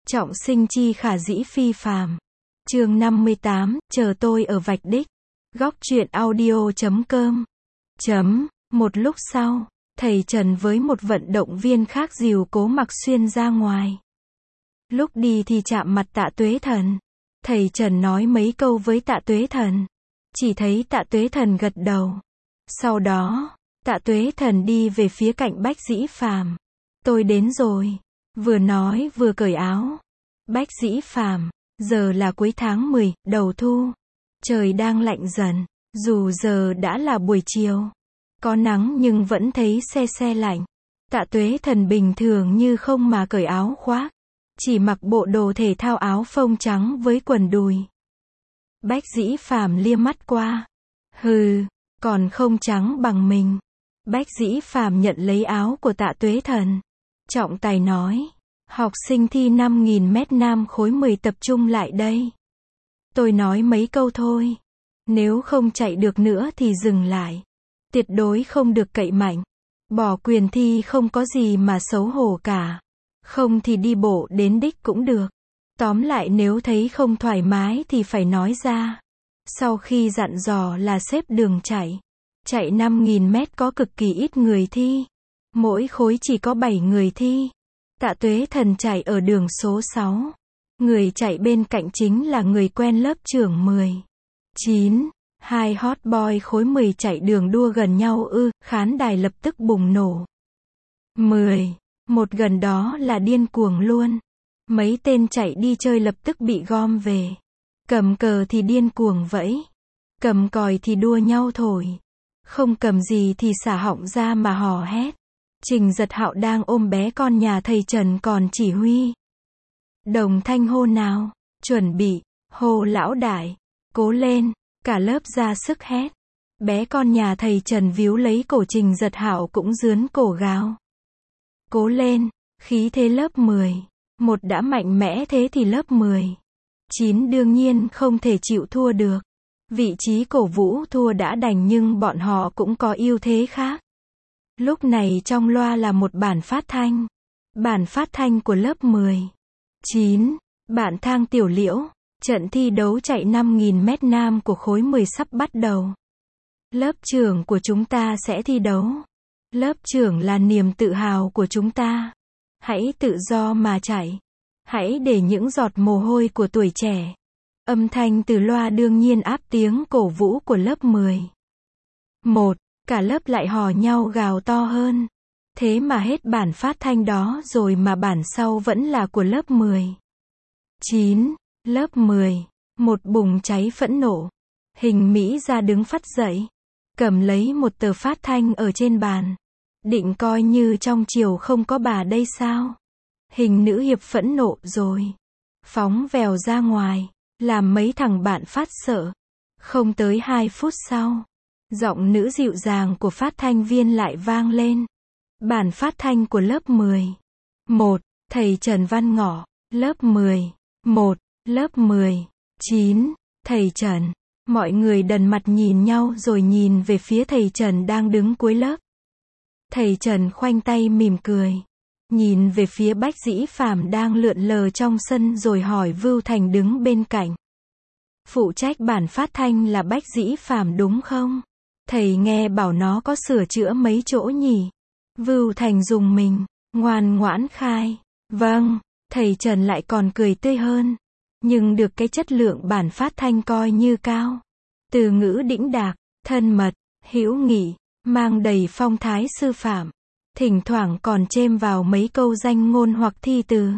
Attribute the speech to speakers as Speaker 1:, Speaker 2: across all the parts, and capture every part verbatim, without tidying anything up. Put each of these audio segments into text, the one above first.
Speaker 1: Trọng sinh chi khả dĩ phi phàm. Chương năm mươi tám, chờ tôi ở vạch đích. Góc truyện audio chấm com. Chấm, một lúc sau, thầy Trần với một vận động viên khác dìu Cố Mặc Xuyên ra ngoài. Lúc đi thì chạm mặt Tạ Tuế Thần. Thầy Trần nói mấy câu với Tạ Tuế Thần. Chỉ thấy Tạ Tuế Thần gật đầu. Sau đó, Tạ Tuế Thần đi về phía cạnh Bách Dĩ Phàm. Tôi đến rồi. Vừa nói vừa cởi áo. Bách Dĩ Phàm, giờ là cuối tháng mười, đầu thu. Trời đang lạnh dần. Dù giờ đã là buổi chiều. Có nắng nhưng vẫn thấy se se lạnh. Tạ Tuế Thần bình thường như không mà cởi áo khoác. Chỉ mặc bộ đồ thể thao áo phông trắng với quần đùi. Bách Dĩ Phàm liếc mắt qua. Hừ, còn không trắng bằng mình. Bách Dĩ Phàm nhận lấy áo của Tạ Tuế Thần. Trọng tài nói. Học sinh thi năm nghìn mét nam khối mười tập trung lại đây. Tôi nói mấy câu thôi. Nếu không chạy được nữa thì dừng lại. Tuyệt đối không được cậy mạnh. Bỏ quyền thi không có gì mà xấu hổ cả. Không thì đi bộ đến đích cũng được. Tóm lại nếu thấy không thoải mái thì phải nói ra. Sau khi dặn dò là xếp đường chạy. Chạy năm nghìn mét có cực kỳ ít người thi. Mỗi khối chỉ có bảy người thi. Tạ Tuế Thần chạy ở đường số sáu. Người chạy bên cạnh chính là người quen lớp trưởng mười chín. Hai hot boy khối mười chạy đường đua gần nhau ư, khán đài lập tức bùng nổ. mười. Một gần đó là điên cuồng luôn. Mấy tên chạy đi chơi lập tức bị gom về. Cầm cờ thì điên cuồng vẫy. Cầm còi thì đua nhau thổi. Không cầm gì thì xả họng ra mà hò hét. Trình Giật Hạo đang ôm bé con nhà thầy Trần còn chỉ huy. Đồng thanh hô nào, chuẩn bị, hô lão đại, cố lên, cả lớp ra sức hét. Bé con nhà thầy Trần víu lấy cổ Trình Giật Hạo cũng rướn cổ gào. Cố lên, khí thế lớp mười. Một đã mạnh mẽ thế thì lớp mười chín đương nhiên không thể chịu thua được. Vị trí cổ vũ thua đã đành nhưng bọn họ cũng có ưu thế khác. Lúc này trong loa là một bản phát thanh. Bản phát thanh của lớp mười chín. Bạn Thang Tiểu Liễu. Trận thi đấu chạy năm nghìn mét nam của khối mười sắp bắt đầu. Lớp trưởng của chúng ta sẽ thi đấu. Lớp trưởng là niềm tự hào của chúng ta. Hãy tự do mà chạy. Hãy để những giọt mồ hôi của tuổi trẻ. Âm thanh từ loa đương nhiên áp tiếng cổ vũ của lớp mười một. Cả lớp lại hò nhau gào to hơn. Thế mà hết bản phát thanh đó rồi mà bản sau vẫn là của lớp mười chín. Lớp mười một bùng cháy phẫn nộ. Hình Mỹ ra đứng phắt dậy. Cầm lấy một tờ phát thanh ở trên bàn. Định coi như trong chiều không có bà đây sao? Hình nữ hiệp phẫn nộ rồi. Phóng vèo ra ngoài. Làm mấy thằng bạn phát sợ. Không tới hai phút sau. Giọng nữ dịu dàng của phát thanh viên lại vang lên. Bản phát thanh của lớp mười một. Thầy Trần Văn Ngọ. Lớp mười một. Lớp mười chín. Thầy Trần. Mọi người đần mặt nhìn nhau rồi nhìn về phía thầy Trần đang đứng cuối lớp. Thầy Trần khoanh tay mỉm cười. Nhìn về phía Bách Dĩ Phàm đang lượn lờ trong sân rồi hỏi Vưu Thành đứng bên cạnh. Phụ trách bản phát thanh là Bách Dĩ Phàm đúng không? Thầy nghe bảo nó có sửa chữa mấy chỗ nhỉ? Vưu Thành dùng mình, ngoan ngoãn khai. Vâng, thầy Trần lại còn cười tươi hơn. Nhưng được cái chất lượng bản phát thanh coi như cao. Từ ngữ đĩnh đạc, thân mật, hữu nghị, mang đầy phong thái sư phạm. Thỉnh thoảng còn chêm vào mấy câu danh ngôn hoặc thi từ.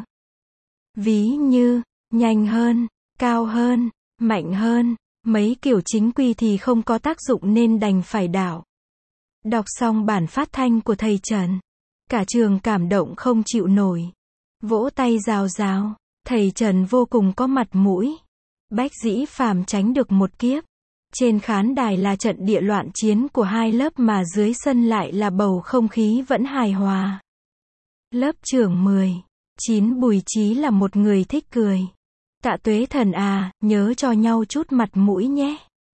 Speaker 1: Ví như, nhanh hơn, cao hơn, mạnh hơn. Mấy kiểu chính quy thì không có tác dụng nên đành phải đảo. Đọc xong bản phát thanh của thầy Trần. Cả trường cảm động không chịu nổi. Vỗ tay rào rào. Thầy Trần vô cùng có mặt mũi. Bách Dĩ Phàm tránh được một kiếp. Trên khán đài là trận địa loạn chiến của hai lớp mà dưới sân lại là bầu không khí vẫn hài hòa. Lớp trưởng mười chín Bùi Chí là một người thích cười. Tạ Tuế Thần à, nhớ cho nhau chút mặt mũi nhé.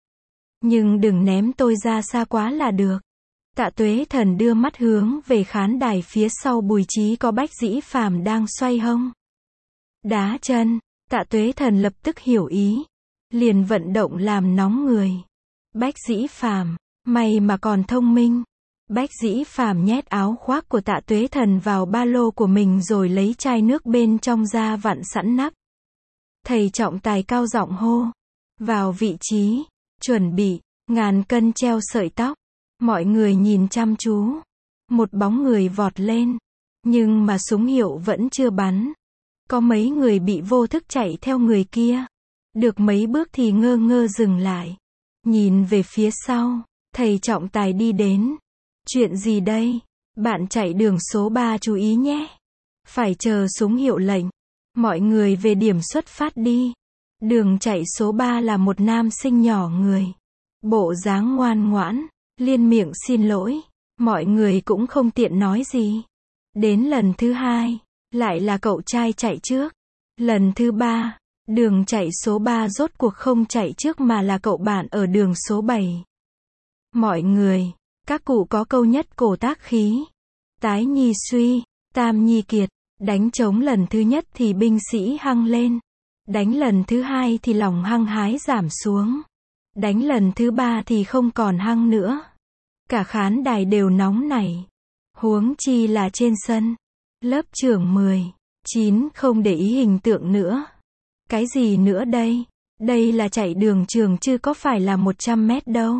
Speaker 1: Nhưng đừng ném tôi ra xa quá là được. Tạ Tuế Thần đưa mắt hướng về khán đài phía sau Bùi Chí có Bách Dĩ Phàm đang xoay hông. Đá chân. Tạ Tuế Thần lập tức hiểu ý. Liền vận động làm nóng người. Bách Dĩ Phàm, mày mà còn thông minh. Bách Dĩ Phàm nhét áo khoác của Tạ Tuế Thần vào ba lô của mình rồi lấy chai nước bên trong ra vặn sẵn nắp. Thầy trọng tài cao giọng hô. Vào vị trí. Chuẩn bị. Ngàn cân treo sợi tóc. Mọi người nhìn chăm chú. Một bóng người vọt lên. Nhưng mà súng hiệu vẫn chưa bắn. Có mấy người bị vô thức chạy theo người kia. Được mấy bước thì ngơ ngơ dừng lại. Nhìn về phía sau. Thầy trọng tài đi đến. Chuyện gì đây? Bạn chạy đường số ba chú ý nhé. Phải chờ súng hiệu lệnh. Mọi người về điểm xuất phát đi. Đường chạy số ba là một nam sinh nhỏ người. Bộ dáng ngoan ngoãn. Liên miệng xin lỗi. Mọi người cũng không tiện nói gì. Đến lần thứ hai. Lại là cậu trai chạy trước. Lần thứ ba. Đường chạy số ba rốt cuộc không chạy trước mà là cậu bạn ở đường số bảy. Mọi người. Các cụ có câu nhất cổ tác khí. Tái nhi suy. Tam nhi kiệt. Đánh trống lần thứ nhất thì binh sĩ hăng lên. Đánh lần thứ hai thì lòng hăng hái giảm xuống. Đánh lần thứ ba thì không còn hăng nữa. Cả khán đài đều nóng nảy. Huống chi là trên sân. Lớp trưởng mười, chín không để ý hình tượng nữa. Cái gì nữa đây? Đây là chạy đường trường chứ có phải là một trăm mét đâu.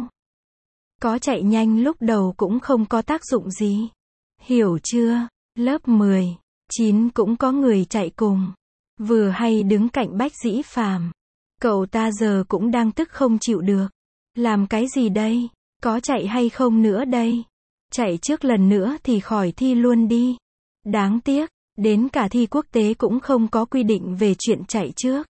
Speaker 1: Có chạy nhanh lúc đầu cũng không có tác dụng gì. Hiểu chưa? Lớp mười, chín cũng có người chạy cùng. Vừa hay đứng cạnh Bách Dĩ Phàm. Cậu ta giờ cũng đang tức không chịu được. Làm cái gì đây? Có chạy hay không nữa đây? Chạy trước lần nữa thì khỏi thi luôn đi. Đáng tiếc, đến cả thi quốc tế cũng không có quy định về chuyện chạy trước.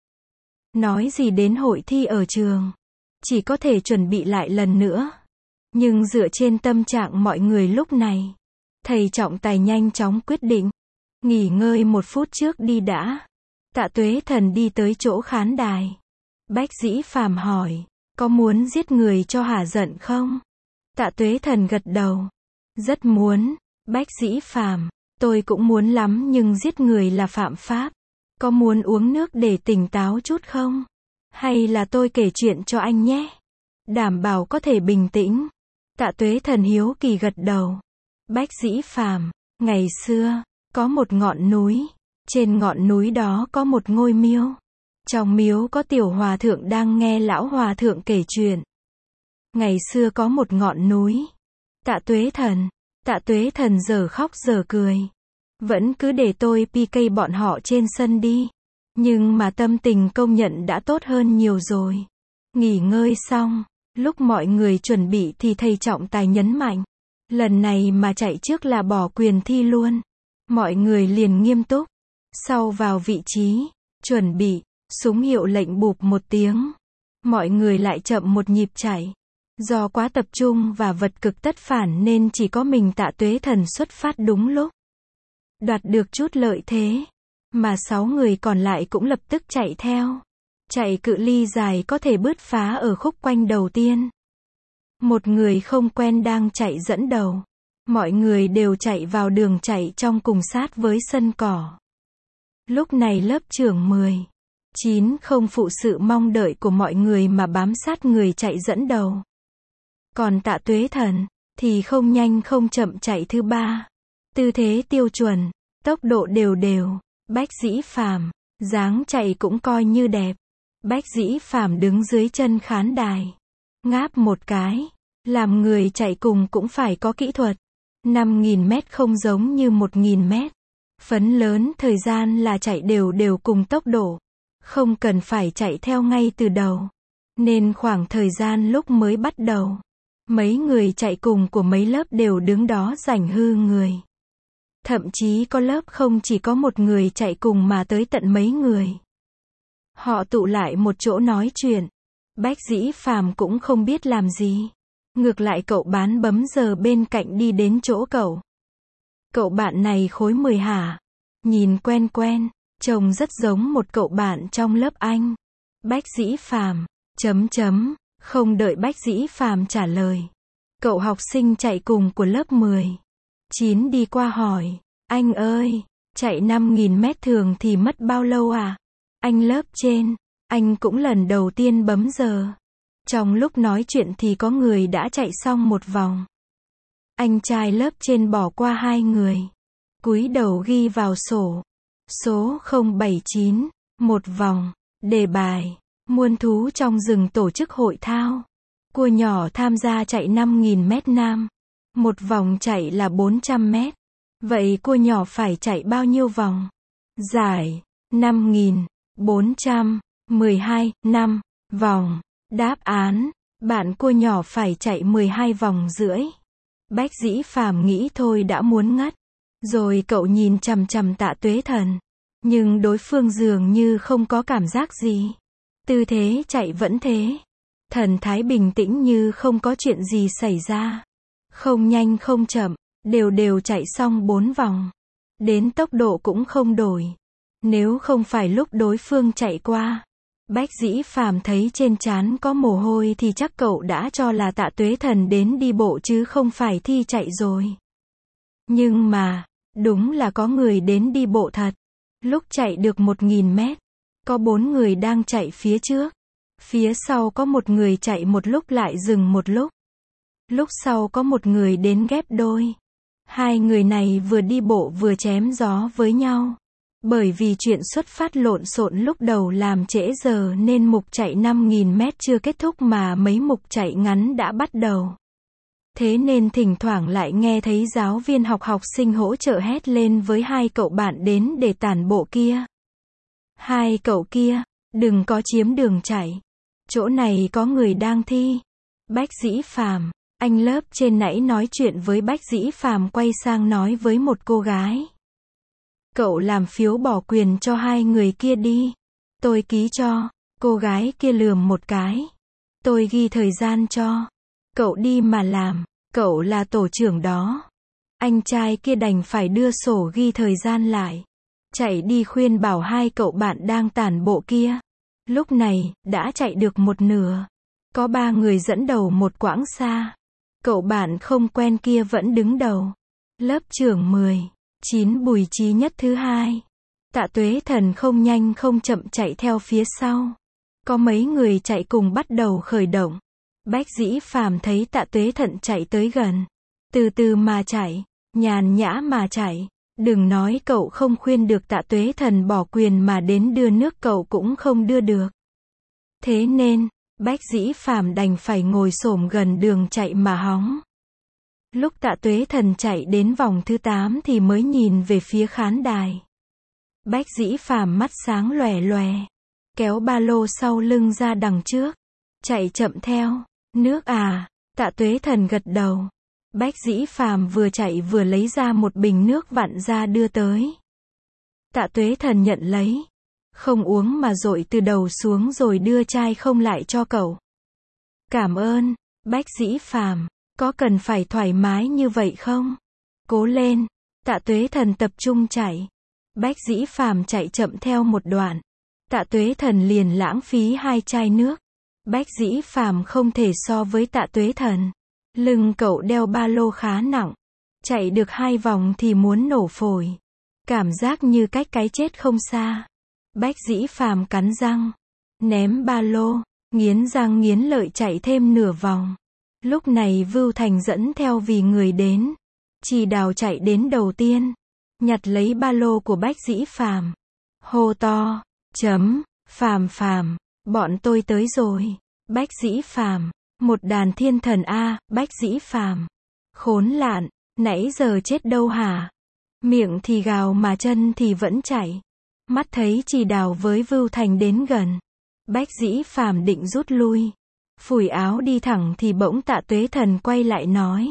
Speaker 1: Nói gì đến hội thi ở trường. Chỉ có thể chuẩn bị lại lần nữa. Nhưng dựa trên tâm trạng mọi người lúc này, thầy trọng tài nhanh chóng quyết định. Nghỉ ngơi một phút trước đi đã. Tạ Tuế Thần đi tới chỗ khán đài. Bách Dĩ Phàm hỏi, có muốn giết người cho hả giận không? Tạ Tuế Thần gật đầu. Rất muốn. Bách Dĩ Phàm, tôi cũng muốn lắm nhưng giết người là phạm pháp. Có muốn uống nước để tỉnh táo chút không? Hay là tôi kể chuyện cho anh nhé? Đảm bảo có thể bình tĩnh. Tạ Tuế Thần hiếu kỳ gật đầu. Bách Dĩ Phàm, ngày xưa, có một ngọn núi. Trên ngọn núi đó có một ngôi miếu. Trong miếu có tiểu hòa thượng đang nghe lão hòa thượng kể chuyện. Ngày xưa có một ngọn núi. Tạ Tuế Thần. Tạ Tuế Thần giờ khóc giờ cười. Vẫn cứ để tôi pê ca bọn họ trên sân đi. Nhưng mà tâm tình công nhận đã tốt hơn nhiều rồi. Nghỉ ngơi xong, lúc mọi người chuẩn bị thì thầy trọng tài nhấn mạnh. Lần này mà chạy trước là bỏ quyền thi luôn. Mọi người liền nghiêm túc. Sau vào vị trí, chuẩn bị, súng hiệu lệnh bụp một tiếng. Mọi người lại chậm một nhịp chạy. Do quá tập trung và vật cực tất phản nên chỉ có mình Tạ Tuế Thần xuất phát đúng lúc. Đoạt được chút lợi thế. Mà sáu người còn lại cũng lập tức chạy theo. Chạy cự ly dài có thể bứt phá ở khúc quanh đầu tiên. Một người không quen đang chạy dẫn đầu. Mọi người đều chạy vào đường chạy trong cùng sát với sân cỏ. Lúc này lớp trưởng mười, chín không phụ sự mong đợi của mọi người mà bám sát người chạy dẫn đầu. Còn Tạ Tuế Thần, thì không nhanh không chậm chạy thứ ba. Tư thế tiêu chuẩn, tốc độ đều đều. Bách Dĩ Phàm, dáng chạy cũng coi như đẹp. Bách Dĩ Phàm đứng dưới chân khán đài. Ngáp một cái. Làm người chạy cùng cũng phải có kỹ thuật. năm nghìn mét không giống như một nghìn mét. Phấn lớn thời gian là chạy đều đều cùng tốc độ. Không cần phải chạy theo ngay từ đầu. Nên khoảng thời gian lúc mới bắt đầu, mấy người chạy cùng của mấy lớp đều đứng đó rảnh hư người. Thậm chí có lớp không chỉ có một người chạy cùng mà tới tận mấy người. Họ tụ lại một chỗ nói chuyện. Bách Dĩ Phàm cũng không biết làm gì. Ngược lại cậu bán bấm giờ bên cạnh đi đến chỗ cậu. Cậu bạn này khối mười hả? Nhìn quen quen, trông rất giống một cậu bạn trong lớp anh. Bách Dĩ Phàm, chấm chấm, không đợi Bách Dĩ Phàm trả lời. Cậu học sinh chạy cùng của lớp mười, chín đi qua hỏi, anh ơi, Chạy năm nghìn mét thường thì mất bao lâu à? Anh lớp trên, anh cũng lần đầu tiên bấm giờ. Trong lúc nói chuyện thì có người đã chạy xong một vòng. Anh trai lớp trên bỏ qua hai người. Cúi đầu ghi vào sổ. Số không bảy chín, một vòng. Đề bài, muôn thú trong rừng tổ chức hội thao. Cua nhỏ tham gia chạy năm nghìn mét nam. Một vòng chạy là bốn trăm mét. Vậy cua nhỏ phải chạy bao nhiêu vòng? Giải, năm nghìn bốn trăm mười hai, năm vòng. Đáp án, bạn cua nhỏ phải chạy mười hai vòng rưỡi. Bách Dĩ Phàm nghĩ thôi đã muốn ngất. Rồi cậu nhìn chằm chằm Tạ Tuế Thần. Nhưng đối phương dường như không có cảm giác gì. Tư thế chạy vẫn thế. Thần thái bình tĩnh như không có chuyện gì xảy ra. Không nhanh không chậm, đều đều chạy xong bốn vòng. Đến tốc độ cũng không đổi. Nếu không phải lúc đối phương chạy qua, Bách Dĩ Phàm thấy trên trán có mồ hôi thì chắc cậu đã cho là Tạ Tuế Thần đến đi bộ chứ không phải thi chạy rồi. Nhưng mà, đúng là có người đến đi bộ thật. Lúc chạy được một nghìn mét, có bốn người đang chạy phía trước. Phía sau có một người chạy một lúc lại dừng một lúc. Lúc sau có một người đến ghép đôi. Hai người này vừa đi bộ vừa chém gió với nhau. Bởi vì chuyện xuất phát lộn xộn lúc đầu làm trễ giờ nên mục chạy năm nghìn mét chưa kết thúc mà mấy mục chạy ngắn đã bắt đầu. Thế nên thỉnh thoảng lại nghe thấy giáo viên học học sinh hỗ trợ hét lên với hai cậu bạn đến để tản bộ kia. Hai cậu kia, đừng có chiếm đường chạy. Chỗ này có người đang thi. Bách Dĩ Phàm, anh lớp trên nãy nói chuyện với Bách Dĩ Phàm quay sang nói với một cô gái. Cậu làm phiếu bỏ quyền cho hai người kia đi. Tôi ký cho. Cô gái kia lườm một cái. Tôi ghi thời gian cho. Cậu đi mà làm. Cậu là tổ trưởng đó. Anh trai kia đành phải đưa sổ ghi thời gian lại. Chạy đi khuyên bảo hai cậu bạn đang tản bộ kia. Lúc này, đã chạy được một nửa. Có ba người dẫn đầu một quãng xa. Cậu bạn không quen kia vẫn đứng đầu. Lớp trưởng mười chín Bùi Chí Nhất thứ hai. Tạ Tuế Thần không nhanh không chậm chạy theo phía sau. Có mấy người chạy cùng bắt đầu khởi động. Bách Dĩ Phàm thấy Tạ Tuế Thần chạy tới gần. Từ từ mà chạy, nhàn nhã mà chạy. Đừng nói cậu không khuyên được Tạ Tuế Thần bỏ quyền mà đến đưa nước cậu cũng không đưa được. Thế nên, Bách Dĩ Phàm đành phải ngồi xổm gần đường chạy mà hóng. Lúc Tạ Tuế Thần chạy đến vòng thứ tám thì mới nhìn về phía khán đài. Bách Dĩ Phàm mắt sáng lòe lòe, kéo ba lô sau lưng ra đằng trước, chạy chậm theo. Nước à? Tạ Tuế Thần gật đầu. Bách Dĩ Phàm vừa chạy vừa lấy ra một bình nước vặn ra đưa tới. Tạ Tuế Thần nhận lấy, không uống mà dội từ đầu xuống rồi đưa chai không lại cho cậu. Cảm ơn. Bách Dĩ Phàm, có cần phải thoải mái như vậy không? Cố lên. Tạ Tuế Thần tập trung chạy. Bách Dĩ Phàm chạy chậm theo một đoạn. Tạ Tuế Thần liền lãng phí hai chai nước. Bách Dĩ Phàm không thể so với Tạ Tuế Thần. Lưng cậu đeo ba lô khá nặng. Chạy được hai vòng thì muốn nổ phổi. Cảm giác như cách cái chết không xa. Bách Dĩ Phàm cắn răng, ném ba lô, nghiến răng nghiến lợi chạy thêm nửa vòng. Lúc này Vưu Thành dẫn theo vì người đến. Chỉ Đào chạy đến đầu tiên, nhặt lấy ba lô của Bách Dĩ Phàm, hô to, chấm, Phàm Phàm, bọn tôi tới rồi. Bách Dĩ Phàm, một đàn thiên thần a, Bách Dĩ Phàm, khốn nạn, nãy giờ chết đâu hả? Miệng thì gào mà chân thì vẫn chạy. Mắt thấy Chỉ Đào với Vưu Thành đến gần, Bách Dĩ Phàm định rút lui, phủi áo đi thẳng thì bỗng Tạ Tuế Thần quay lại nói.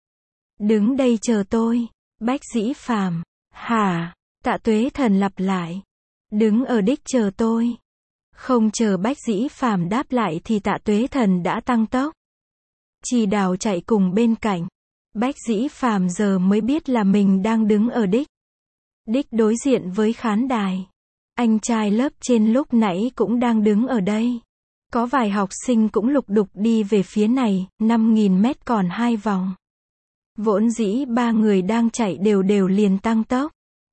Speaker 1: Đứng đây chờ tôi. Bách Dĩ Phàm, hả? Tạ Tuế Thần lặp lại. Đứng ở đích chờ tôi. Không chờ Bách Dĩ Phàm đáp lại thì Tạ Tuế Thần đã tăng tốc. Chỉ Đào chạy cùng bên cạnh. Bách Dĩ Phàm giờ mới biết là mình đang đứng ở đích. Đích đối diện với khán đài. Anh trai lớp trên lúc nãy cũng đang đứng ở đây. Có vài học sinh cũng lục đục đi về phía này, năm nghìn mét còn hai vòng. Vốn dĩ ba người đang chạy đều đều liền tăng tốc.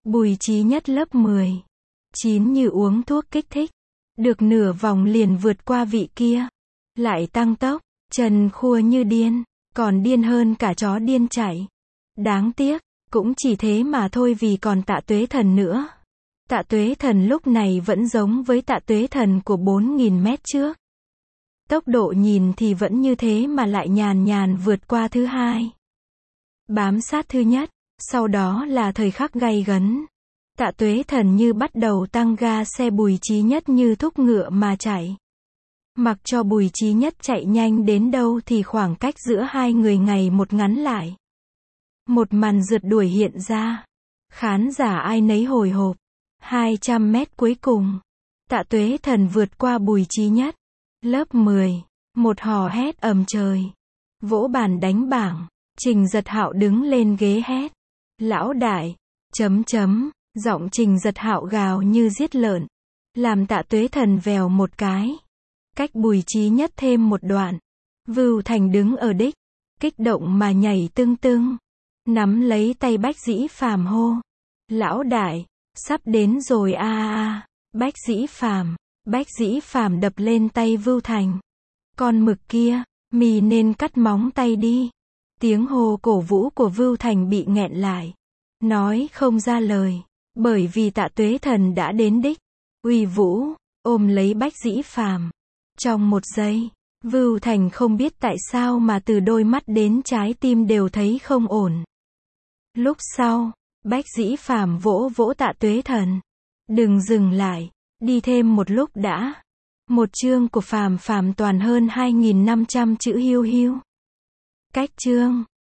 Speaker 1: Bùi Chí Nhất lớp mười chín như uống thuốc kích thích. Được nửa vòng liền vượt qua vị kia. Lại tăng tốc, chân khua như điên, còn điên hơn cả chó điên chạy. Đáng tiếc, cũng chỉ thế mà thôi vì còn Tạ Tuế Thần nữa. Tạ Tuế Thần lúc này vẫn giống với Tạ Tuế Thần của bốn nghìn mét trước. Tốc độ nhìn thì vẫn như thế mà lại nhàn nhàn vượt qua thứ hai. Bám sát thứ nhất, sau đó là thời khắc gay gấn. Tạ Tuế Thần như bắt đầu tăng ga, xe Bùi Chí Nhất như thúc ngựa mà chạy. Mặc cho Bùi Chí Nhất chạy nhanh đến đâu thì khoảng cách giữa hai người ngày một ngắn lại. Một màn rượt đuổi hiện ra. Khán giả ai nấy hồi hộp. hai trăm mét cuối cùng. Tạ Tuế Thần vượt qua Bùi Chí Nhất. Lớp mười. Một hò hét ầm trời. Vỗ bàn đánh bảng. Trình Giật Hạo đứng lên ghế hét. Lão đại. Chấm chấm. Giọng Trình Giật Hạo gào như giết lợn. Làm Tạ Tuế Thần vèo một cái. Cách Bùi Chí Nhất thêm một đoạn. Vưu Thành đứng ở đích. Kích động mà nhảy tưng tưng. Nắm lấy tay Bách Dĩ Phàm hô. Lão đại. Sắp đến rồi a a a. Bách Dĩ Phàm. Bách Dĩ Phàm đập lên tay Vưu Thành. Con mực kia. Mì nên cắt móng tay đi. Tiếng hô cổ vũ của Vưu Thành bị nghẹn lại. Nói không ra lời. Bởi vì Tạ Tuế Thần đã đến đích. Uy vũ. Ôm lấy Bách Dĩ Phàm. Trong một giây. Vưu Thành không biết tại sao mà từ đôi mắt đến trái tim đều thấy không ổn. Lúc sau. Bách Dĩ Phàm vỗ vỗ Tạ Tuế Thần. Đừng dừng lại. Đi thêm một lúc đã. Một chương của Phàm Phàm toàn hơn hai nghìn năm trăm chữ hiu hiu. Cách chương.